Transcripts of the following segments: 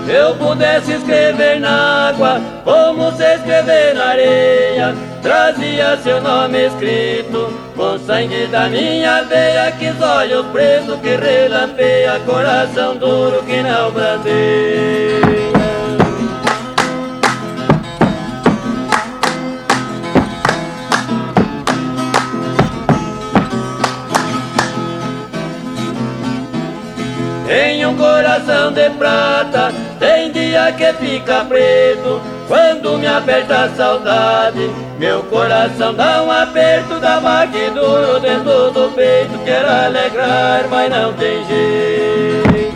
eu pudesse escrever na água, como se escrever na areia, trazia seu nome escrito com sangue da minha veia. Que olhos pretos que relampeia, coração duro que não brandeia. Tem um coração de prata, tem dia que fica preto. Quando me aperta a saudade, meu coração dá um aperto, dá baque duro dentro do peito. Quero alegrar, mas não tem jeito.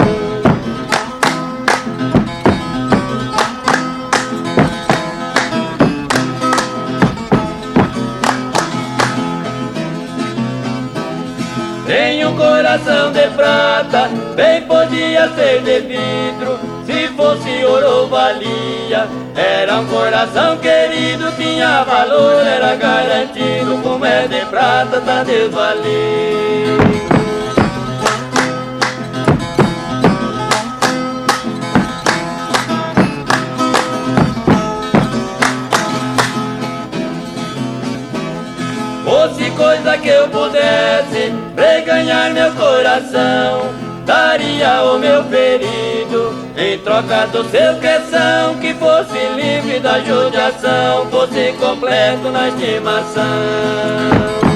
Tem um coração de prata, bem podia ser de vidro. Se fosse ouro valia, era um coração querido, tinha valor, era garantido. Como é de prata, tá desvalido. Fosse coisa que eu pudesse reganhar meu coração, daria o meu ferido em troca do seu questão. Que fosse livre da judiação, fosse completo na estimação.